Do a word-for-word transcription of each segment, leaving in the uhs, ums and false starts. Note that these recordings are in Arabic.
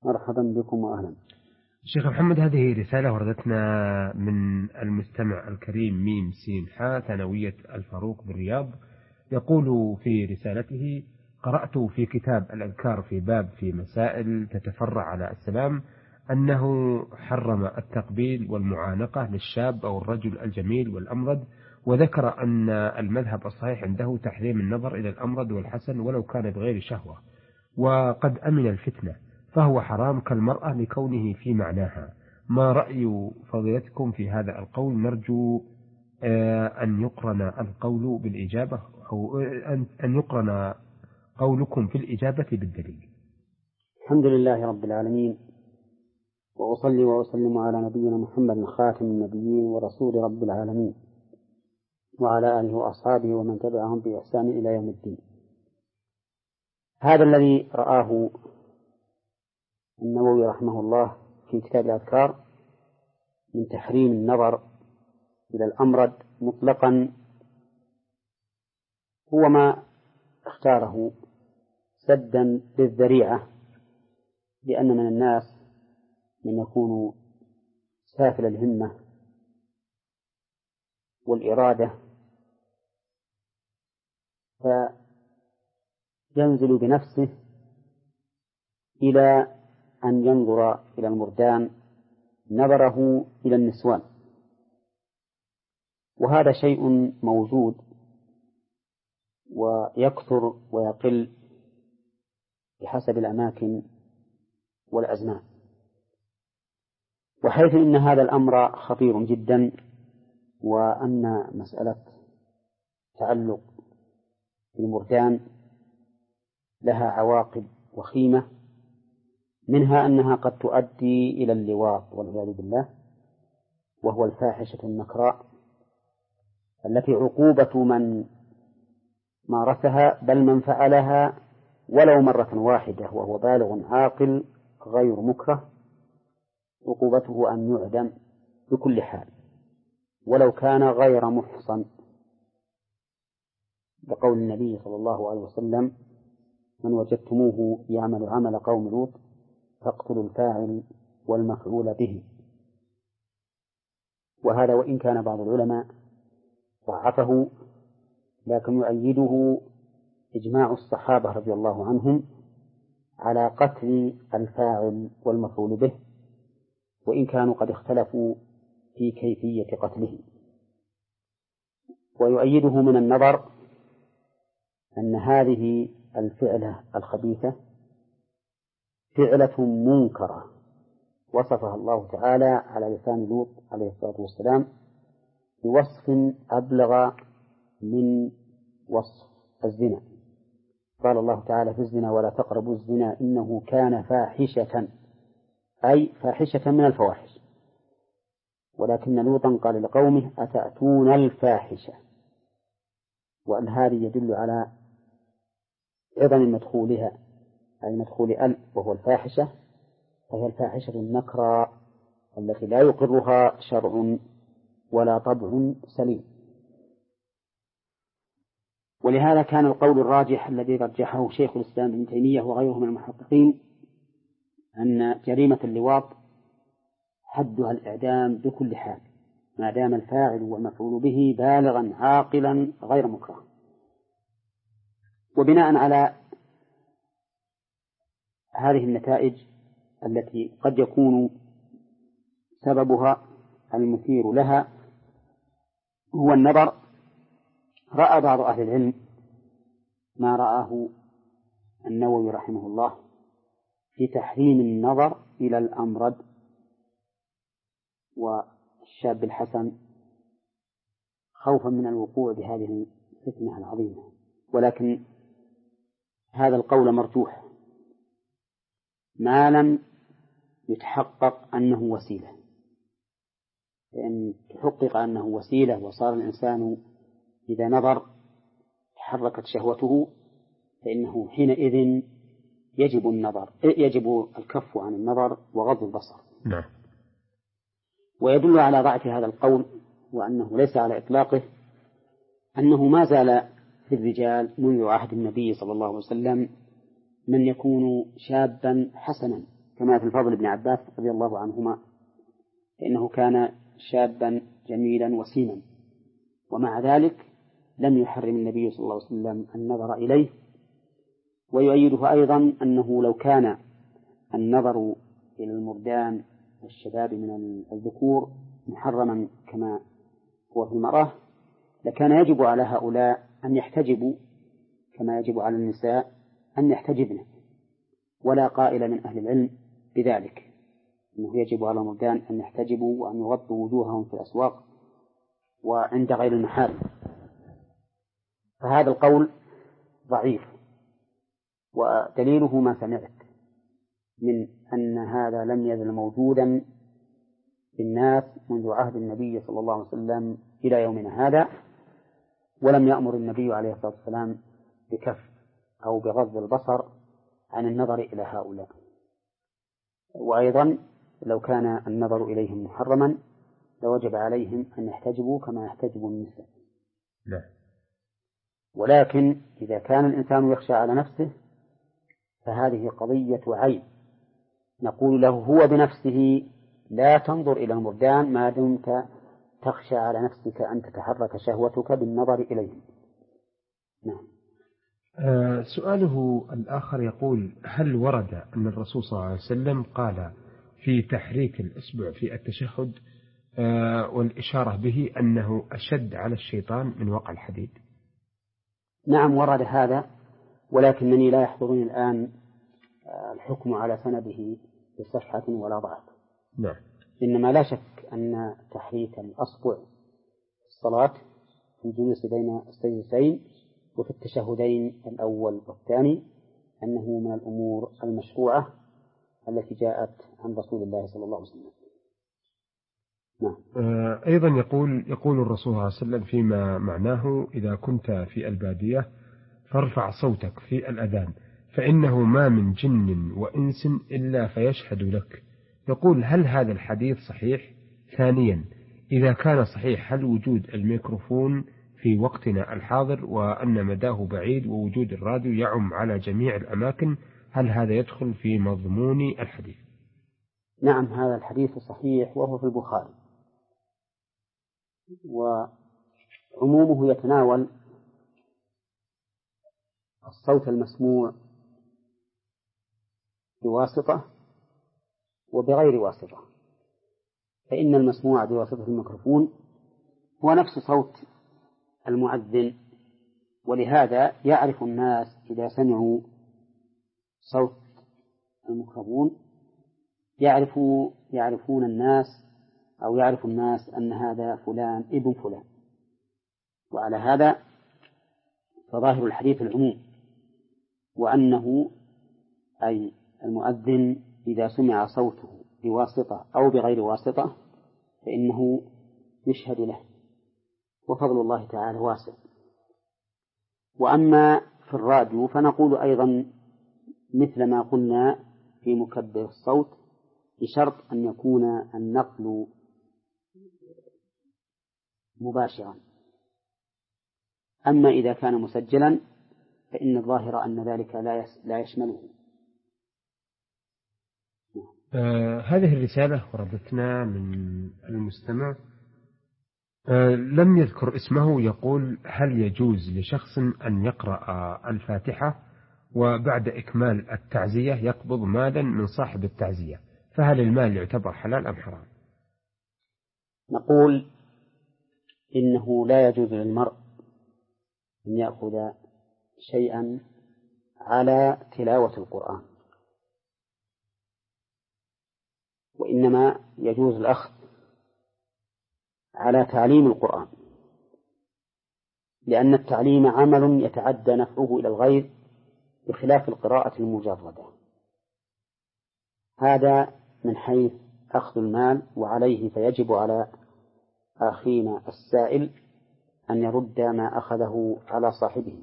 مرحبا بكم وأهلا. شيخ محمد، هذه رسالة وردتنا من المستمع الكريم ميم سين حا ثانوية الفاروق بالرياض. يقول في رسالته: قرأت في كتاب الأذكار في باب في مسائل تتفرع على السلام أنه حرم التقبيل والمعانقة للشاب أو الرجل الجميل والأمرد، وذكر أن المذهب الصحيح عنده تحريم النظر إلى الأمرد والحسن ولو كان بغير شهوة، وقد أمن الفتنة، فهو حرام كالمرأة لكونه في معناها. ما رأي فضيلتكم في هذا القول؟ نرجو أن يقرن القول بالإجابة، أو أن يقرن قولكم في الإجابة بالدليل. الحمد لله رب العالمين، وأصلي وأسلم على نبينا محمد خاتم النبيين ورسول رب العالمين، وعلى آله وأصحابه ومن تبعهم بإحسان إلى يوم الدين. هذا الذي رآه النووي رحمه الله في كتاب الأذكار من تحريم النظر إلى الأمرد مطلقا هو ما اختاره سدا للذريعة، لأن من الناس من يكون سافل الهمة والإرادة فينزل بنفسه إلى أن ينظر إلى المردان نظره إلى النسوان، وهذا شيء موجود ويكثر ويقل بحسب الأماكن والأزمان، وحيث إن هذا الأمر خطير جدا، وأن مسألة تعلق بالمردان لها عواقب وخيمة، منها أنها قد تؤدي إلى اللواط والعياذ بالله، وهو الفاحشة النكراء التي عقوبة من مارسها بل من فعلها ولو مرة واحدة وهو بالغ عاقل غير مكره عقوبته أن يعدم بكل حال ولو كان غير محصن، بقول النبي صلى الله عليه وسلم: من وجدتموه يعمل عمل قوم لوط فاقتلوا الفاعل والمفعول به. وهذا وإن كان بعض العلماء ضعفه، لكن يؤيده إجماع الصحابة رضي الله عنهم على قتل الفاعل والمفعول به، وإن كانوا قد اختلفوا في كيفية قتله. ويؤيده من النظر أن هذه الفعلة الخبيثة فعلة منكرة وصفها الله تعالى على لسان لوط عليه الصلاة والسلام بوصف أبلغ من وصف الزنا. قال الله تعالى في الزنا: ولا تقربوا الزنا إنه كان فاحشة، أي فاحشة من الفواحش. ولكن لوطا قال لقومه: أتأتون الفاحشة، وأن هذه يدل على عظم مدخولها، أي مدخول ال وهو الفاحشة، فهي الفاحشة النكرى التي لا يقرها شرع ولا طبع سليم. ولهذا كان القول الراجح الذي رجحه شيخ الإسلام ابن تيمية وغيره من المحققين أن جريمة اللواط حدها الإعدام بكل حال ما دام الفاعل والمفعول به بالغا عاقلا غير مكره. وبناء على هذه النتائج التي قد يكون سببها المثير لها هو النظر، رأى بعض أهل العلم ما رآه النووي رحمه الله في تحريم النظر إلى الأمرد والشاب الحسن خوفا من الوقوع بهذه الفتنة العظيمة، ولكن هذا القول مرجوح ما لم يتحقق أنه وسيلة، لأن تحقق أنه وسيلة وصار الإنسان إذا نظر تحركت شهوته فإنه حينئذ يجب النظر يجب الكف عن النظر وغض البصر. نعم. ويدل على ضعف هذا القول وأنه ليس على إطلاقه أنه ما زال في الرجال منذ عهد النبي صلى الله عليه وسلم من يكون شابا حسنا كما في الفضل بن عباس رضي الله عنهما، فإنه كان شابا جميلا وسيما، ومع ذلك لم يحرم النبي صلى الله عليه وسلم النظر إليه. ويؤيده أيضا أنه لو كان النظر إلى المردان والشباب من الذكور محرما كما هو في المرأة، لكان يجب على هؤلاء أن يحتجبوا كما يجب على النساء أن يحتجبن، ولا قائل من أهل العلم بذلك، أنه يجب على المردان أن يحتجبوا وأن يغطوا وجوههم في الأسواق وعند غير المحارم. فهذا القول ضعيف، ودليله ما سمعت من أن هذا لم يزل موجودا في الناس منذ عهد النبي صلى الله عليه وسلم إلى يومنا هذا، ولم يأمر النبي عليه الصلاة والسلام بكف أو بغض البصر عن النظر إلى هؤلاء. وأيضا لو كان النظر إليهم محرما لوجب عليهم أن يحتجبوا كما يحتجب النساء. لا. ولكن إذا كان الإنسان يخشى على نفسه فهذه قضية عيب، نقول له هو بنفسه لا تنظر إلى المردان ما دمت تخشى على نفسك أن تتحرك شهوتك بالنظر إليهم. نعم. آه سؤاله الآخر يقول: هل ورد أن الرسول صلى الله عليه وسلم قال في تحريك الإصبع في التشهد آه والإشارة به أنه أشد على الشيطان من وقع الحديد؟ نعم ورد هذا، ولكنني لا يحضرني الآن الحكم على سنده بصحة ولا ضعف. نعم. إنما لا شك أن تحريك الأصبع في الصلاة في الجلوس بين السجدتين وفي التشهدين الأول والثاني أنه من الأمور المشروعة التي جاءت عن رسول الله صلى الله عليه وسلم. نعم. أيضا يقول يقول الرسول صلى الله عليه وسلم فيما معناه: إذا كنت في البادية فارفع صوتك في الأذان فإنه ما من جن وإنس إلا فيشهد لك. يقول: هل هذا الحديث صحيح؟ ثانيا، إذا كان صحيح هل وجود الميكروفون في وقتنا الحاضر وأن مداه بعيد ووجود الراديو يعم على جميع الأماكن، هل هذا يدخل في مضمون الحديث؟ نعم هذا الحديث صحيح وهو في البخاري، وعمومه يتناول الصوت المسموع بواسطة وبغير واسطة، فإن المسموع بواسطة الميكروفون هو نفس صوت المؤذن، ولهذا يعرف الناس إذا سمعوا صوت الميكروفون يعرفوا يعرفون الناس أو يعرف الناس أن هذا فلان ابن فلان. وعلى هذا فظاهر الحديث العموم، وأنه أي المؤذن إذا سمع صوته بواسطة أو بغير واسطة فإنه يشهد له، وفضل الله تعالى واسع. وأما في الراديو فنقول أيضا مثل ما قلنا في مكبر الصوت، بشرط أن يكون النقل مباشرا. أما إذا كان مسجلا فإن الظاهر أن ذلك لا يشمله. آه هذه الرسالة وردتنا من المستمع آه لم يذكر اسمه، يقول: هل يجوز لشخص أن يقرأ الفاتحة وبعد إكمال التعزية يقبض مالا من صاحب التعزية، فهل المال يعتبر حلال أم حرام؟ نقول إنه لا يجوز للمرء أن يأخذ شيئا على تلاوة القرآن، وإنما يجوز الأخذ على تعليم القرآن، لأن التعليم عمل يتعدى نفعه إلى الغير بخلاف القراءة المجردة. هذا من حيث أخذ المال، وعليه فيجب على أخينا السائل أن يرد ما أخذه على صاحبه.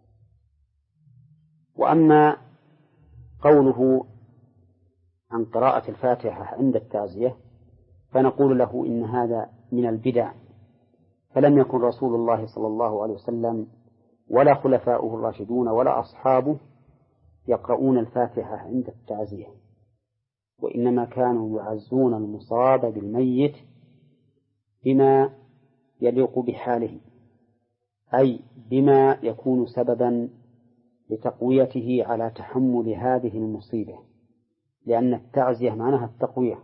وأما قوله عن قراءة الفاتحة عند التعزية فنقول له إن هذا من البدع، فلم يكن رسول الله صلى الله عليه وسلم ولا خلفاؤه الراشدون ولا أصحابه يقرؤون الفاتحة عند التعزية، وإنما كانوا يعزون المصاب بالميت بما يليق بحاله، أي بما يكون سببا لتقويته على تحمل هذه المصيبة، لأن التعزية معناها التقوية.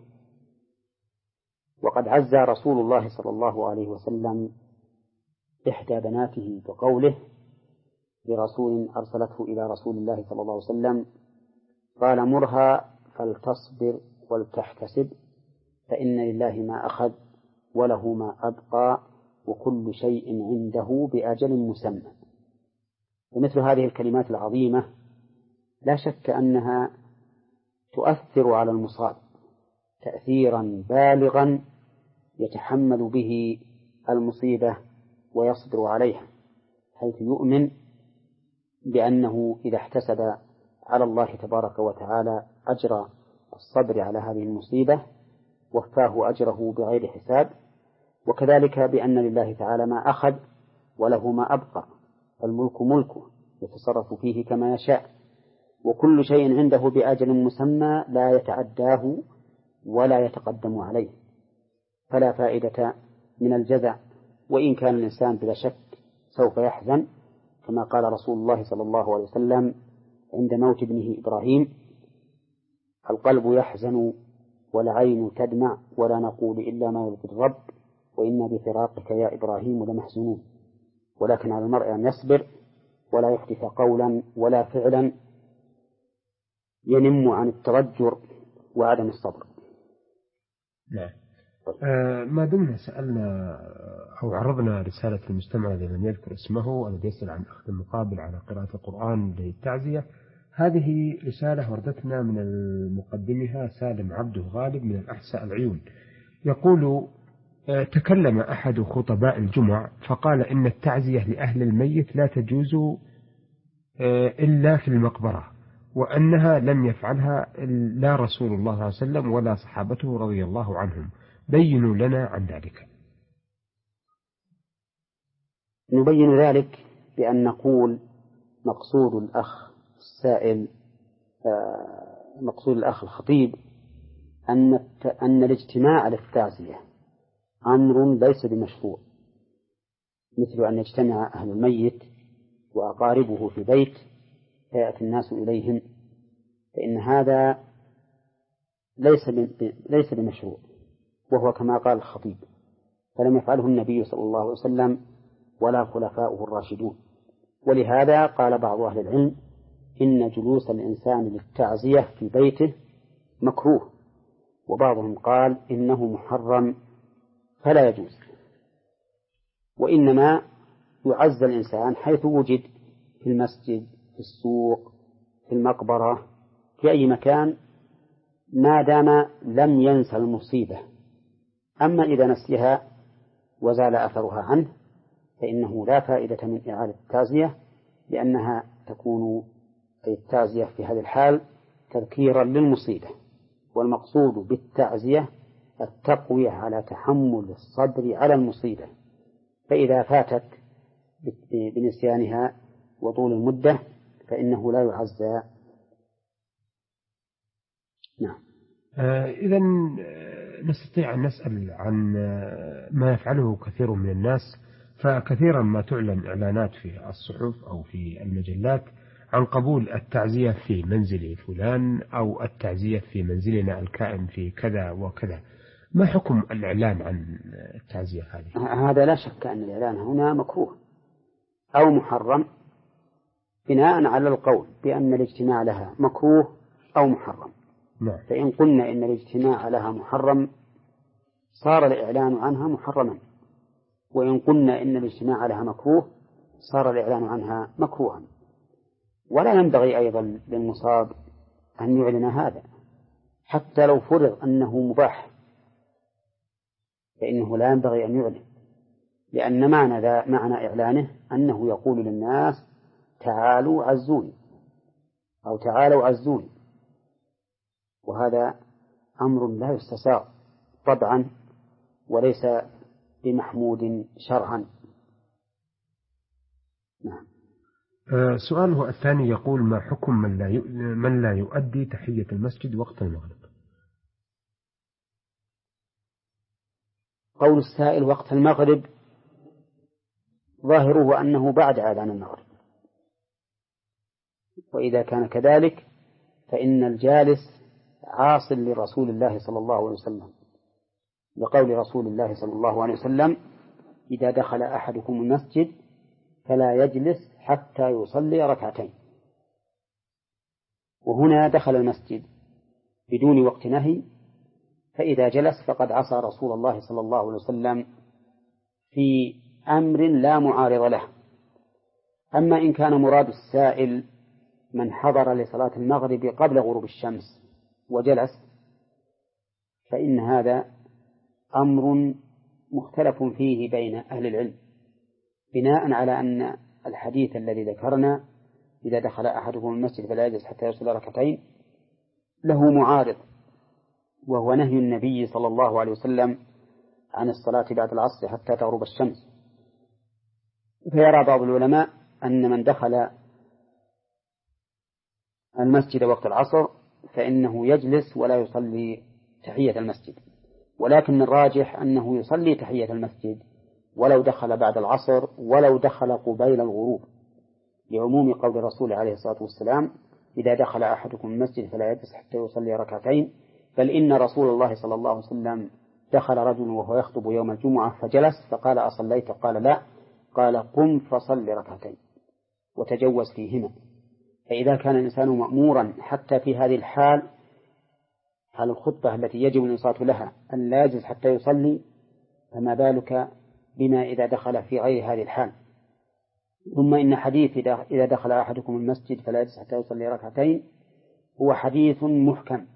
وقد عزى رسول الله صلى الله عليه وسلم إحدى بناته بقوله لرسول أرسلته إلى رسول الله صلى الله عليه وسلم قال مرها فلتصبر ولتحتسب فإن لله ما أخذ وله ما أبقى وكل شيء عنده بأجل مسمى. ومثل هذه الكلمات العظيمة لا شك أنها تؤثر على المصاب تأثيرا بالغا يتحمل به المصيبة ويصبر عليها، حيث يؤمن بأنه إذا احتسب على الله تبارك وتعالى أجر الصبر على هذه المصيبة وفاه أجره بغير حساب، وكذلك بأن لله تعالى ما أخذ وله ما أبقى، الملك ملكه يتصرف فيه كما يشاء، وكل شيء عنده بأجل مسمى لا يتعداه ولا يتقدم عليه، فلا فائدة من الجزع، وإن كان الإنسان بلا شك سوف يحزن، كما قال رسول الله صلى الله عليه وسلم عند موت ابنه إبراهيم: القلب يحزن والعين تدمع ولا نقول إلا ما يرضي الرب وإنا بفراقك يا إبراهيم لمحزونون، ولكن على المرء أن يصبر ولا يحدث قولا ولا فعلا ينم عن الترجر وعدم الصبر. نعم. آه ما دمنا سألنا أو عرضنا رسالة المستمع الذي لم يذكر اسمه الذي يسأل عن أخذ المقابل على قراءة القرآن للتعزية، هذه رسالة وردتنا من المقدمها سالم عبده غالب من الأحساء العيون، يقول: آه تكلم أحد خطباء الجمع فقال إن التعزية لأهل الميت لا تجوز آه إلا في المقبرة، وأنها لم يفعلها لا رسول الله صلى الله عليه وسلم ولا صحابته رضي الله عنهم، بينوا لنا عن ذلك. نبين ذلك بأن نقول مقصود الأخ السائل مقصود الأخ الخطيب أن أن الاجتماع على التعزية أمر ليس بمشروع، مثل أن يجتمع أهل الميت وأقاربه في بيت فيأتي الناس إليهم، فإن هذا ليس ليس بمشروع، وهو كما قال الخطيب، فلم يفعله النبي صلى الله عليه وسلم ولا خلفاؤه الراشدون. ولهذا قال بعض أهل العلم إن جلوس الإنسان للتعزية في بيته مكروه، وبعضهم قال إنه محرم فلا يجوز، وإنما يعز الإنسان حيث وجد، في المسجد، في السوق، في المقبرة، في أي مكان، ما دام لم ينسى المصيبة. أما إذا نسيها وزال أثرها عنه فإنه لا فائدة من إعادة التعزية، لأنها تكون أي التعزية في هذا الحال تذكيرا للمصيبة، والمقصود بالتعزية التقوية على تحمل الصبر على المصيبة، فإذا فاتت بنسيانها وطول المدة فإنه لا يعزى. نعم. آه إذا نستطيع أن نسأل عن ما يفعله كثير من الناس، فكثيرا ما تعلن إعلانات في الصحف أو في المجلات عن قبول التعزية في منزل فلان أو التعزية في منزلنا الكائن في كذا وكذا، ما حكم الإعلان عن التعزية هذه؟ هذا لا شك أن الإعلان هنا مكروه أو محرم بناء على القول بأن الاجتماع لها مكروه أو محرم. نعم. فإن قلنا إن الاجتماع لها محرم صار الإعلان عنها محرما، وإن قلنا إن الاجتماع لها مكروه صار الإعلان عنها مكروها. ولا ينبغي أيضا للمصاب أن يعلن هذا، حتى لو فرض أنه مباح فإنه لا ينبغي أن يعلن، لأن معنى ذا معنى إعلانه أنه يقول للناس تعالوا عزوني أو تعالوا عزوني، وهذا أمر لا يستساغ طبعا وليس بمحمود شرعا. نعم. آه سؤاله الثاني يقول: ما حكم من لا من لا يؤدي تحية المسجد وقت المغرب؟ قول السائل وقت المغرب ظاهره أنه بعد أذان المغرب، وإذا كان كذلك فإن الجالس عاص لرسول الله صلى الله عليه وسلم، لقول رسول الله صلى الله عليه وسلم: إذا دخل أحدكم المسجد فلا يجلس حتى يصلي ركعتين. وهنا دخل المسجد بدون وقت نهي، فإذا جلس فقد عصى رسول الله صلى الله عليه وسلم في أمر لا معارض له. أما إن كان مراد السائل من حضر لصلاة المغرب قبل غروب الشمس وجلس، فإن هذا أمر مختلف فيه بين أهل العلم، بناء على أن الحديث الذي ذكرنا إذا دخل أحدكم المسجد فلا يجلس حتى يصلي ركعتين له معارض، وهو نهي النبي صلى الله عليه وسلم عن الصلاة بعد العصر حتى تغرب الشمس. فيرى بعض العلماء أن من دخل المسجد وقت العصر فإنه يجلس ولا يصلي تحية المسجد، ولكن الراجح أنه يصلي تحية المسجد ولو دخل بعد العصر ولو دخل قبيل الغروب، لعموم قول الرسول عليه الصلاة والسلام: إذا دخل أحدكم المسجد فلا يجلس حتى يصلي ركعتين. بل إن رسول الله صلى الله عليه وسلم دخل رجل وهو يخطب يوم الجمعة فجلس فقال: أصليت؟ قال: لا. قال: قم فصل ركعتين وتجوز فيهما. فإذا كان الإنسان مأمورا حتى في هذه الحال، حال الخطبة التي يجب الإنصات لها، أن لا يجلس حتى يصلي، فما بالك بما إذا دخل في غير هذه الحال. ثم إن حديث إذا دخل أحدكم المسجد فلا يجلس حتى يصلي ركعتين هو حديث محكم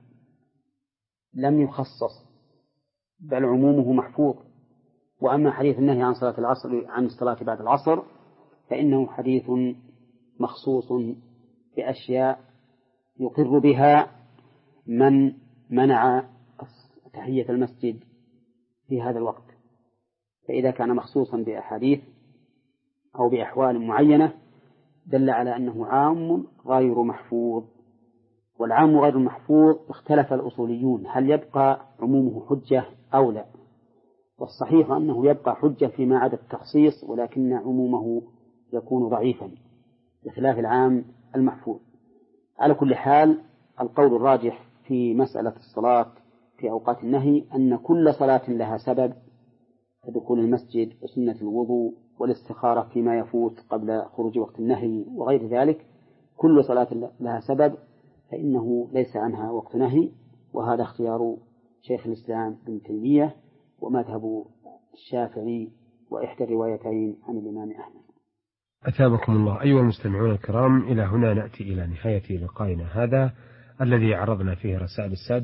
لم يخصص، بل عمومه محفوظ. وأما حديث النهي عن صلاة العصر عن الصلاة بعد العصر فإنه حديث مخصوص بأشياء يقر بها من منع تحية المسجد في هذا الوقت. فإذا كان مخصوصا بأحاديث أو بأحوال معينة دل على أنه عام غير محفوظ. والعام غير المحفوظ اختلف الأصوليون هل يبقى عمومه حجة أو لا، والصحيح أنه يبقى حجة فيما عدا التخصيص، ولكن عمومه يكون ضعيفا بخلاف العام المحفوظ. على كل حال القول الراجح في مسألة الصلاة في أوقات النهي أن كل صلاة لها سبب، كدخول المسجد وسنة الوضوء والاستخارة فيما يفوت قبل خروج وقت النهي وغير ذلك، كل صلاة لها سبب فإنه ليس عنها وقت نهي. وهذا اختيار شيخ الإسلام ابن تيمية ومذهب الشافعي وإحدى الروايتين عن الإمام أحمد. أثابكم الله. أيها المستمعون الكرام، إلى هنا نأتي إلى نهاية لقائنا هذا الذي عرضنا فيه رسائل السادة